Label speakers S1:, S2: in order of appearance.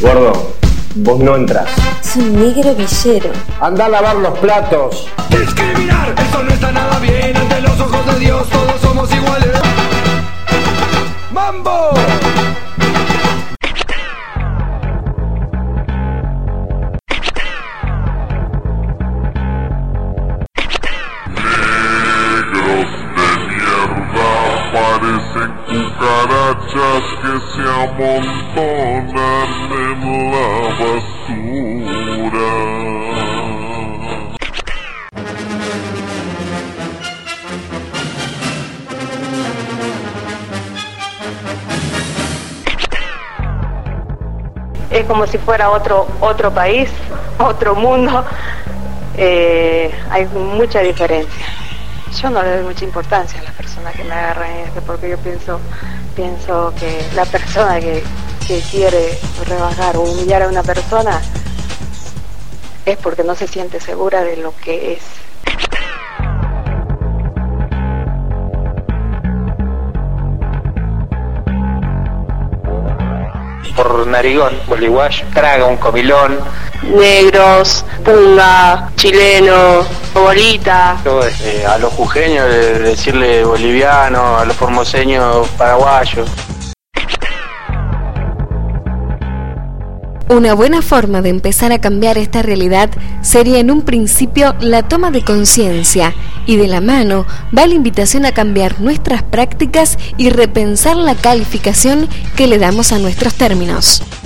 S1: Gordo, vos no entrás.
S2: Es un negro villero.
S1: Anda a lavar los platos.
S3: Discriminar, eso no está nada bien. Ante los ojos de Dios todos somos iguales. ¡Mambo!
S4: Parecen cucarachas que se amontonan en la basura.
S5: Es como si fuera otro país, otro mundo. Hay mucha diferencia. Yo no le doy mucha importancia a las personas que me agarran porque yo pienso que la persona que quiere rebajar o humillar a una persona es porque no se siente segura de lo que es.
S6: Por narigón, boliguayo, traga, un comilón.
S5: Negros, punga, chileno, bolita.
S6: A los jujeños decirle boliviano, a los formoseños paraguayo.
S2: Una buena forma de empezar a cambiar esta realidad sería en un principio la toma de conciencia, y de la mano va la invitación a cambiar nuestras prácticas y repensar la calificación que le damos a nuestros términos.